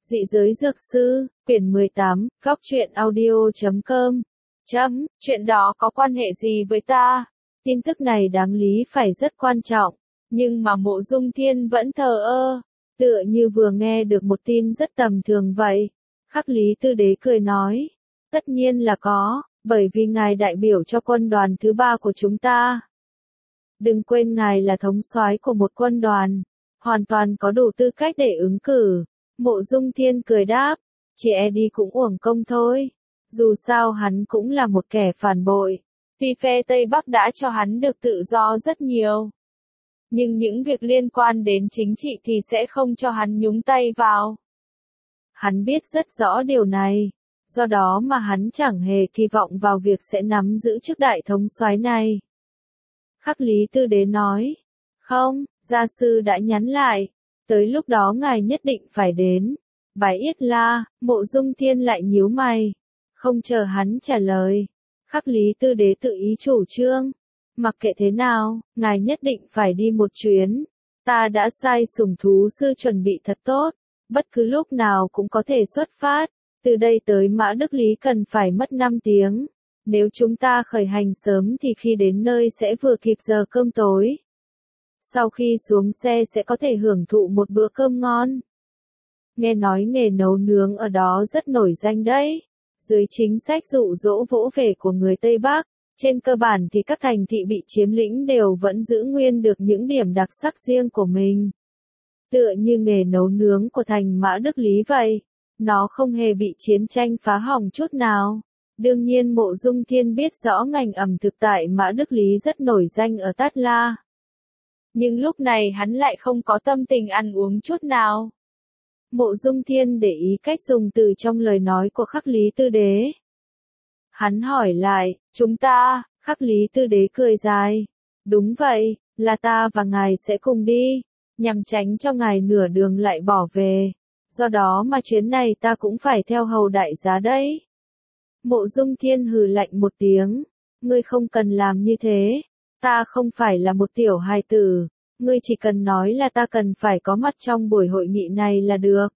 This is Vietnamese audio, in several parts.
Dị giới dược sư, quyển 18, góc truyện audio.com. Chuyện đó có quan hệ gì với ta? Tin tức này đáng lý phải rất quan trọng, nhưng mà Mộ Dung Thiên vẫn thờ ơ, tựa như vừa nghe được một tin rất tầm thường vậy. Khắc Lý Tư Đế cười nói, tất nhiên là có, bởi vì ngài đại biểu cho quân đoàn thứ 3 của chúng ta. Đừng quên ngài là thống soái của một quân đoàn, hoàn toàn có đủ tư cách để ứng cử. Mộ Dung Thiên cười đáp, chỉ e đi cũng uổng công thôi. Dù sao hắn cũng là một kẻ phản bội. Tuy phe Tây Bắc đã cho hắn được tự do rất nhiều, nhưng những việc liên quan đến chính trị thì sẽ không cho hắn nhúng tay vào. Hắn biết rất rõ điều này, do đó mà hắn chẳng hề kỳ vọng vào việc sẽ nắm giữ chức đại thống soái này. Khắc Lý Tư Đế nói, không, gia sư đã nhắn lại, tới lúc đó ngài nhất định phải đến. Bái yết la, Mộ Dung Thiên lại nhíu mày, không chờ hắn trả lời. Khắc Lý Tư Đế tự ý chủ trương, mặc kệ thế nào, ngài nhất định phải đi một chuyến. Ta đã sai sủng thú sư chuẩn bị thật tốt, bất cứ lúc nào cũng có thể xuất phát. Từ đây tới Mã Đức Lý cần phải mất 5 tiếng. Nếu chúng ta khởi hành sớm thì khi đến nơi sẽ vừa kịp giờ cơm tối. Sau khi xuống xe sẽ có thể hưởng thụ một bữa cơm ngon. Nghe nói nghề nấu nướng ở đó rất nổi danh đấy. Dưới chính sách dụ dỗ vỗ về của người Tây Bắc, trên cơ bản thì các thành thị bị chiếm lĩnh đều vẫn giữ nguyên được những điểm đặc sắc riêng của mình. Tựa như nghề nấu nướng của thành Mã Đức Lý vậy, nó không hề bị chiến tranh phá hỏng chút nào. Đương nhiên Mộ Dung Thiên biết rõ ngành ẩm thực tại Mã Đức Lý rất nổi danh ở Tát La. Nhưng lúc này hắn lại không có tâm tình ăn uống chút nào. Mộ Dung Thiên để ý cách dùng từ trong lời nói của Khắc Lý Tư Đế. Hắn hỏi lại, chúng ta, Khắc Lý Tư Đế cười dài. Đúng vậy, là ta và ngài sẽ cùng đi, nhằm tránh cho ngài nửa đường lại bỏ về. Do đó mà chuyến này ta cũng phải theo hầu đại giá đấy. Mộ Dung Thiên hừ lạnh một tiếng, ngươi không cần làm như thế, ta không phải là một tiểu hài tử, ngươi chỉ cần nói là ta cần phải có mặt trong buổi hội nghị này là được.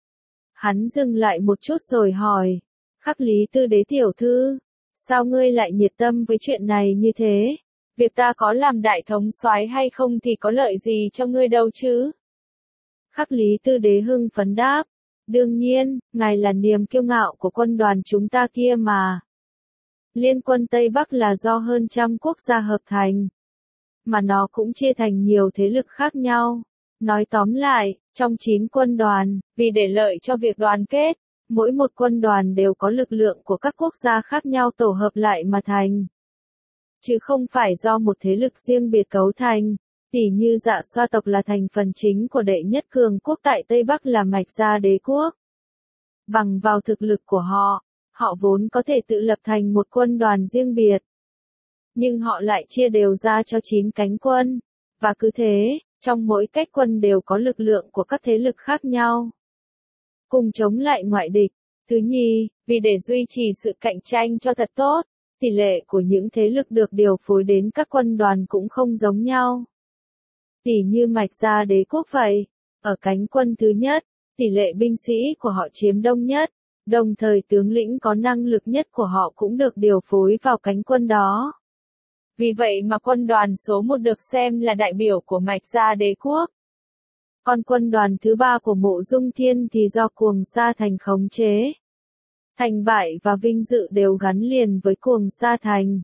Hắn dừng lại một chút rồi hỏi, Khắc Lý Tư Đế tiểu thư, sao ngươi lại nhiệt tâm với chuyện này như thế? Việc ta có làm đại thống soái hay không thì có lợi gì cho ngươi đâu chứ? Khắc Lý Tư Đế hưng phấn đáp, đương nhiên, ngài là niềm kiêu ngạo của quân đoàn chúng ta kia mà. Liên quân Tây Bắc là do hơn 100 quốc gia hợp thành, mà nó cũng chia thành nhiều thế lực khác nhau. Nói tóm lại, trong 9 quân đoàn, vì để lợi cho việc đoàn kết, mỗi một quân đoàn đều có lực lượng của các quốc gia khác nhau tổ hợp lại mà thành. Chứ không phải do một thế lực riêng biệt cấu thành. Tỉ như Dạ Xoa tộc là thành phần chính của đệ nhất cường quốc tại Tây Bắc là Mạch Gia Đế quốc. Bằng vào thực lực của họ, họ vốn có thể tự lập thành một quân đoàn riêng biệt. Nhưng họ lại chia đều ra cho 9 cánh quân. Và cứ thế, trong mỗi cách quân đều có lực lượng của các thế lực khác nhau. Cùng chống lại ngoại địch. Thứ nhì, vì để duy trì sự cạnh tranh cho thật tốt, tỷ lệ của những thế lực được điều phối đến các quân đoàn cũng không giống nhau. Tỉ như Mạch Gia Đế quốc vậy, ở cánh quân thứ nhất, tỷ lệ binh sĩ của họ chiếm đông nhất, đồng thời tướng lĩnh có năng lực nhất của họ cũng được điều phối vào cánh quân đó. Vì vậy mà quân đoàn số 1 được xem là đại biểu của Mạch Gia Đế quốc. Còn quân đoàn thứ 3 của Mộ Dung Thiên thì do Cuồng Sa Thành khống chế. Thành bại và vinh dự đều gắn liền với Cuồng Sa Thành.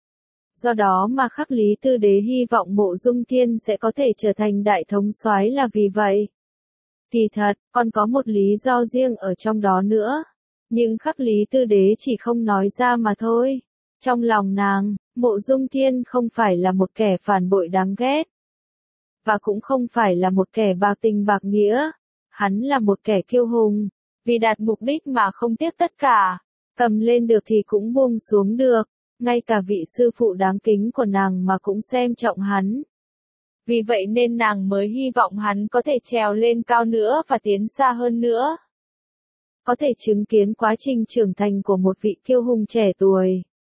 Do đó mà Khắc Lý Tư Đế hy vọng Mộ Dung Thiên sẽ có thể trở thành đại thống soái là vì vậy. Kỳ thật, còn có một lý do riêng ở trong đó nữa. Nhưng Khắc Lý Tư Đế chỉ không nói ra mà thôi. Trong lòng nàng, Mộ Dung Thiên không phải là một kẻ phản bội đáng ghét. Và cũng không phải là một kẻ bạc tình bạc nghĩa. Hắn là một kẻ kiêu hùng. Vì đạt mục đích mà không tiếc tất cả. Cầm lên được thì cũng buông xuống được. Ngay cả vị sư phụ đáng kính của nàng mà cũng xem trọng hắn. Vì vậy nên nàng mới hy vọng hắn có thể trèo lên cao nữa và tiến xa hơn nữa. Có thể chứng kiến quá trình trưởng thành của một vị kiêu hùng trẻ tuổi.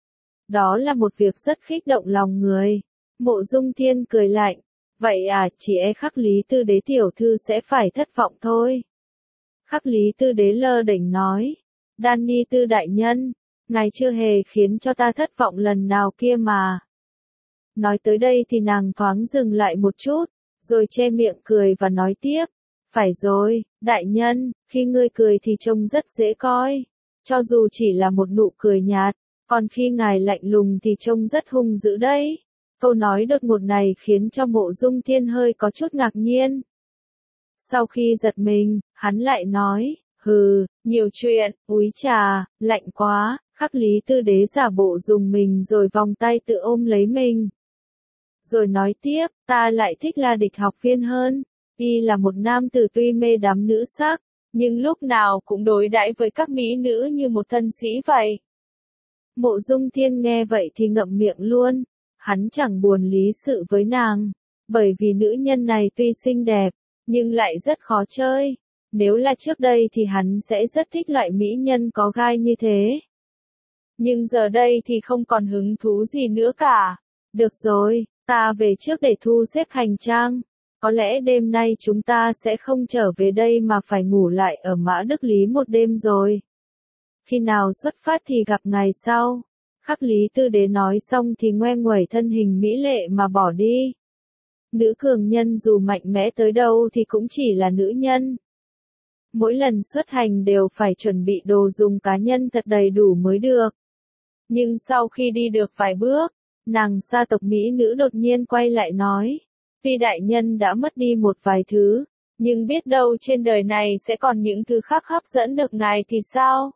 Đó là một việc rất khích động lòng người. Mộ Dung Thiên cười lạnh. Vậy à, chỉ e Khắc Lý Tư Đế tiểu thư sẽ phải thất vọng thôi. Khắc Lý Tư Đế lơ đễnh nói. Danny Tư đại nhân, ngài chưa hề khiến cho ta thất vọng lần nào kia mà. Nói tới đây thì nàng thoáng dừng lại một chút, rồi che miệng cười và nói tiếp. Phải rồi, đại nhân, khi ngươi cười thì trông rất dễ coi. Cho dù chỉ là một nụ cười nhạt, còn khi ngài lạnh lùng thì trông rất hung dữ đấy. Câu nói đột ngột này khiến cho Mộ Dung Thiên hơi có chút ngạc nhiên. Sau khi giật mình, hắn lại nói, hừ, nhiều chuyện, úi trà, lạnh quá. Khắc Lý Tư Đế giả bộ dùng mình rồi vòng tay tự ôm lấy mình. Rồi nói tiếp, ta lại thích La Địch học viên hơn. Y là một nam tử tuy mê đắm nữ sắc, nhưng lúc nào cũng đối đãi với các mỹ nữ như một thân sĩ vậy. Mộ Dung Thiên nghe vậy thì ngậm miệng luôn. Hắn chẳng buồn lý sự với nàng, bởi vì nữ nhân này tuy xinh đẹp, nhưng lại rất khó chơi. Nếu là trước đây thì hắn sẽ rất thích loại mỹ nhân có gai như thế. Nhưng giờ đây thì không còn hứng thú gì nữa cả. Được rồi, ta về trước để thu xếp hành trang. Có lẽ đêm nay chúng ta sẽ không trở về đây mà phải ngủ lại ở Mã Đức Lý một đêm rồi. Khi nào xuất phát thì gặp ngày sau. Khắc Lý Tư Đế nói xong thì ngoe nguẩy thân hình mỹ lệ mà bỏ đi. Nữ cường nhân dù mạnh mẽ tới đâu thì cũng chỉ là nữ nhân. Mỗi lần xuất hành đều phải chuẩn bị đồ dùng cá nhân thật đầy đủ mới được. Nhưng sau khi đi được vài bước, nàng sa tộc mỹ nữ đột nhiên quay lại nói. Tuy đại nhân đã mất đi một vài thứ, nhưng biết đâu trên đời này sẽ còn những thứ khác hấp dẫn được ngài thì sao?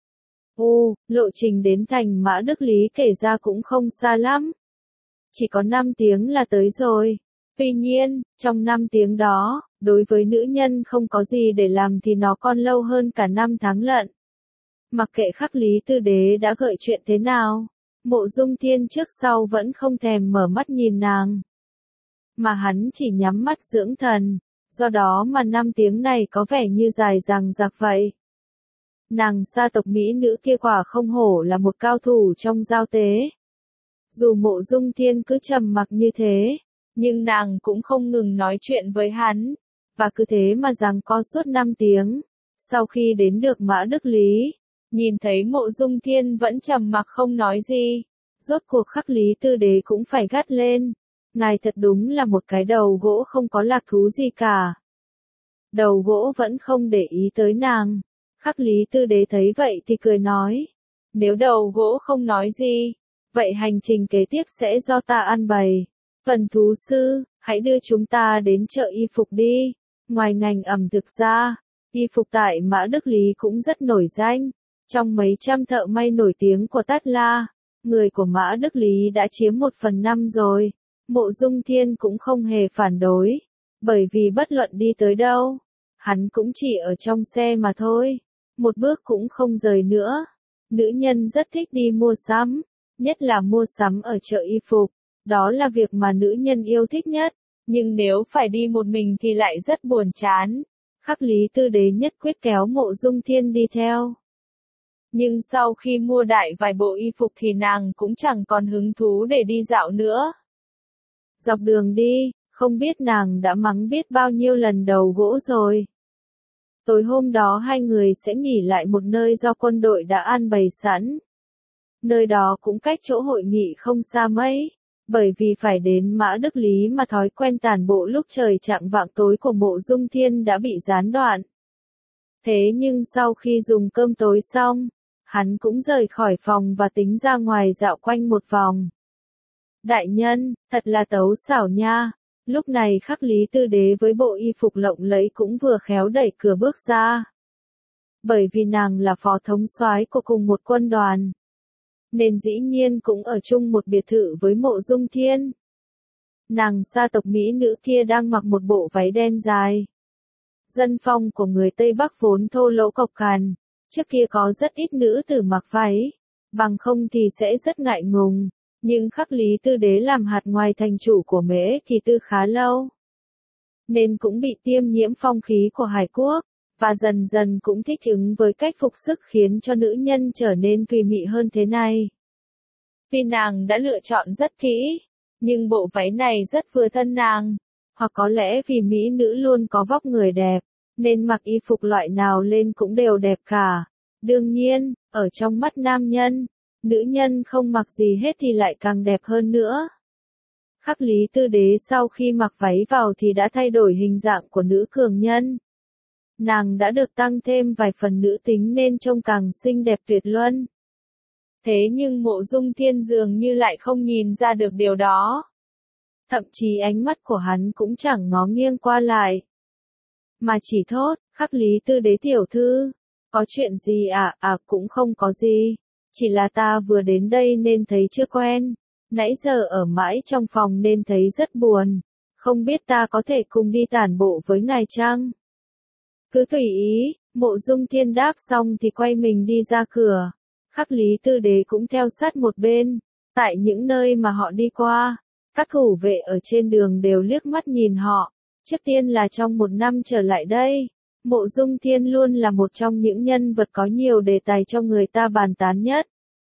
Lộ trình đến thành Mã Đức Lý kể ra cũng không xa lắm. Chỉ có 5 tiếng là tới rồi. Tuy nhiên, trong 5 tiếng đó, đối với nữ nhân không có gì để làm thì nó còn lâu hơn cả 5 tháng lận. Mặc kệ Khắc Lý Tư Đế đã gợi chuyện thế nào, Mộ Dung Thiên trước sau vẫn không thèm mở mắt nhìn nàng. Mà hắn chỉ nhắm mắt dưỡng thần, do đó mà 5 tiếng này có vẻ như dài dằng dặc vậy. Nàng sa tộc mỹ nữ kia quả không hổ là một cao thủ trong giao tế. Dù Mộ Dung Thiên cứ trầm mặc như thế, nhưng nàng cũng không ngừng nói chuyện với hắn, và cứ thế mà giằng co suốt 5 tiếng. Sau khi đến được Mã Đức Lý, nhìn thấy Mộ Dung Thiên vẫn trầm mặc không nói gì, rốt cuộc Khắc Lý Tư Đế cũng phải gắt lên. Ngài thật đúng là một cái đầu gỗ không có lạc thú gì cả. Đầu gỗ vẫn không để ý tới nàng. Khắc Lý Tư Đế thấy vậy thì cười nói. Nếu đầu gỗ không nói gì, vậy hành trình kế tiếp sẽ do ta ăn bày. Vân thú sư, hãy đưa chúng ta đến chợ y phục đi. Ngoài ngành ẩm thực ra, y phục tại Mã Đức Lý cũng rất nổi danh. Trong mấy trăm thợ may nổi tiếng của Tát La, người của Mã Đức Lý đã chiếm 1/5 rồi. Mộ Dung Thiên cũng không hề phản đối, bởi vì bất luận đi tới đâu, hắn cũng chỉ ở trong xe mà thôi, một bước cũng không rời nữa. Nữ nhân rất thích đi mua sắm, nhất là mua sắm ở chợ y phục, đó là việc mà nữ nhân yêu thích nhất, nhưng nếu phải đi một mình thì lại rất buồn chán. Khắc Lý Tư Đế nhất quyết kéo Mộ Dung Thiên đi theo. Nhưng sau khi mua đại vài bộ y phục thì nàng cũng chẳng còn hứng thú để đi dạo nữa. Dọc đường đi, không biết nàng đã mắng biết bao nhiêu lần đầu gỗ rồi. Tối hôm đó hai người sẽ nghỉ lại một nơi do quân đội đã an bày sẵn. Nơi đó cũng cách chỗ hội nghị không xa mấy, bởi vì phải đến Mã Đức Lý mà thói quen tản bộ lúc trời chạng vạng tối của Mộ Dung Thiên đã bị gián đoạn. Thế nhưng sau khi dùng cơm tối xong, hắn cũng rời khỏi phòng và tính ra ngoài dạo quanh một vòng. Đại nhân, thật là tấu xảo nha. Lúc này Khắc Lý Tư Đế với bộ y phục lộng lẫy cũng vừa khéo đẩy cửa bước ra. Bởi vì nàng là phó thống soái của cùng một quân đoàn, nên dĩ nhiên cũng ở chung một biệt thự với Mộ Dung Thiên. Nàng sa tộc mỹ nữ kia đang mặc một bộ váy đen dài. Dân phong của người Tây Bắc vốn thô lỗ cộc cằn, trước kia có rất ít nữ tử mặc váy, bằng không thì sẽ rất ngại ngùng. Nhưng Khắc Lý Tư Đế làm hạt ngoài thành chủ của Mễ Kỳ Tư khá lâu, nên cũng bị tiêm nhiễm phong khí của Hải Quốc, và dần dần cũng thích ứng với cách phục sức khiến cho nữ nhân trở nên tùy mị hơn thế này. Tuy nàng đã lựa chọn rất kỹ, nhưng bộ váy này rất vừa thân nàng, hoặc có lẽ vì mỹ nữ luôn có vóc người đẹp, nên mặc y phục loại nào lên cũng đều đẹp cả. Đương nhiên, ở trong mắt nam nhân, nữ nhân không mặc gì hết thì lại càng đẹp hơn nữa. Khắc Lý Tư Đế sau khi mặc váy vào thì đã thay đổi hình dạng của nữ cường nhân. Nàng đã được tăng thêm vài phần nữ tính nên trông càng xinh đẹp tuyệt luân. Thế nhưng Mộ Dung Thiên dường như lại không nhìn ra được điều đó. Thậm chí ánh mắt của hắn cũng chẳng ngó nghiêng qua lại. Mà chỉ thốt, Khắc Lý Tư Đế tiểu thư, có chuyện gì à? À cũng không có gì, chỉ là ta vừa đến đây nên thấy chưa quen, nãy giờ ở mãi trong phòng nên thấy rất buồn, không biết ta có thể cùng đi tản bộ với ngài chăng? Cứ tùy ý, Mộ Dung Thiên đáp xong thì quay mình đi ra cửa. Khắc Lý Tư Đế cũng theo sát một bên. Tại những nơi mà họ đi qua, các thủ vệ ở trên đường đều liếc mắt nhìn họ. Trước tiên là trong một năm trở lại đây, Mộ Dung Thiên luôn là một trong những nhân vật có nhiều đề tài cho người ta bàn tán nhất.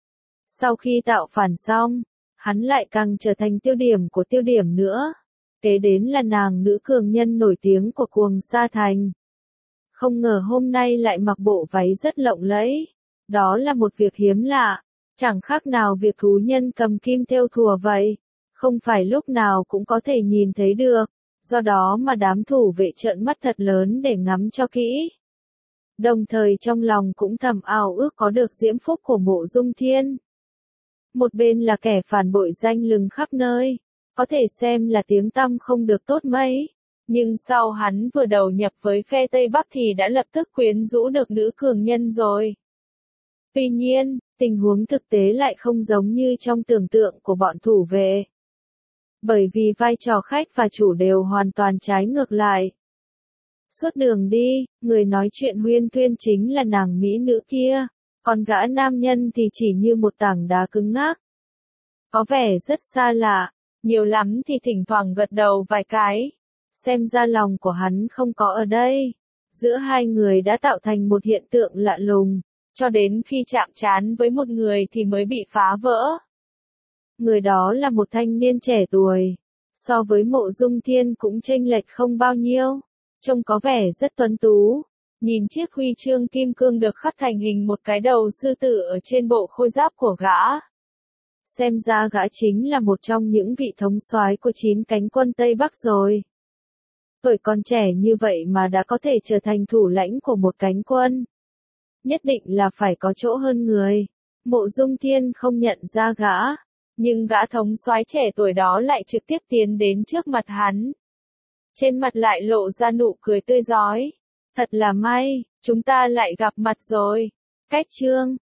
Sau khi tạo phản xong, hắn lại càng trở thành tiêu điểm của tiêu điểm nữa. Kế đến là nàng nữ cường nhân nổi tiếng của Cuồng Sa Thành. Không ngờ hôm nay lại mặc bộ váy rất lộng lẫy. Đó là một việc hiếm lạ, chẳng khác nào việc thú nhân cầm kim thêu thùa vậy. Không phải lúc nào cũng có thể nhìn thấy được, do đó mà đám thủ vệ trợn mắt thật lớn để ngắm cho kỹ. Đồng thời trong lòng cũng thầm ao ước có được diễm phúc của Mộ Dung Thiên. Một bên là kẻ phản bội danh lừng khắp nơi, có thể xem là tiếng tăm không được tốt mấy. Nhưng sau hắn vừa đầu nhập với phe Tây Bắc thì đã lập tức quyến rũ được nữ cường nhân rồi. Tuy nhiên, tình huống thực tế lại không giống như trong tưởng tượng của bọn thủ vệ. Bởi vì vai trò khách và chủ đều hoàn toàn trái ngược lại. Suốt đường đi, người nói chuyện huyên thuyên chính là nàng mỹ nữ kia, còn gã nam nhân thì chỉ như một tảng đá cứng ngắc. Có vẻ rất xa lạ, nhiều lắm thì thỉnh thoảng gật đầu vài cái. Xem ra lòng của hắn không có ở đây. Giữa hai người đã tạo thành một hiện tượng lạ lùng, cho đến khi chạm trán với một người thì mới bị phá vỡ. Người đó là một thanh niên trẻ tuổi, so với Mộ Dung Thiên cũng chênh lệch không bao nhiêu, trông có vẻ rất tuấn tú. Nhìn chiếc huy chương kim cương được khắc thành hình một cái đầu sư tử ở trên bộ khôi giáp của gã. Xem ra gã chính là một trong những vị thống soái của 9 cánh quân Tây Bắc rồi. Tuổi còn trẻ như vậy mà đã có thể trở thành thủ lãnh của một cánh quân. Nhất định là phải có chỗ hơn người. Mộ Dung Thiên không nhận ra gã, nhưng gã thống soái trẻ tuổi đó lại trực tiếp tiến đến trước mặt hắn. Trên mặt lại lộ ra nụ cười tươi rói. Thật là may, chúng ta lại gặp mặt rồi. Cách chương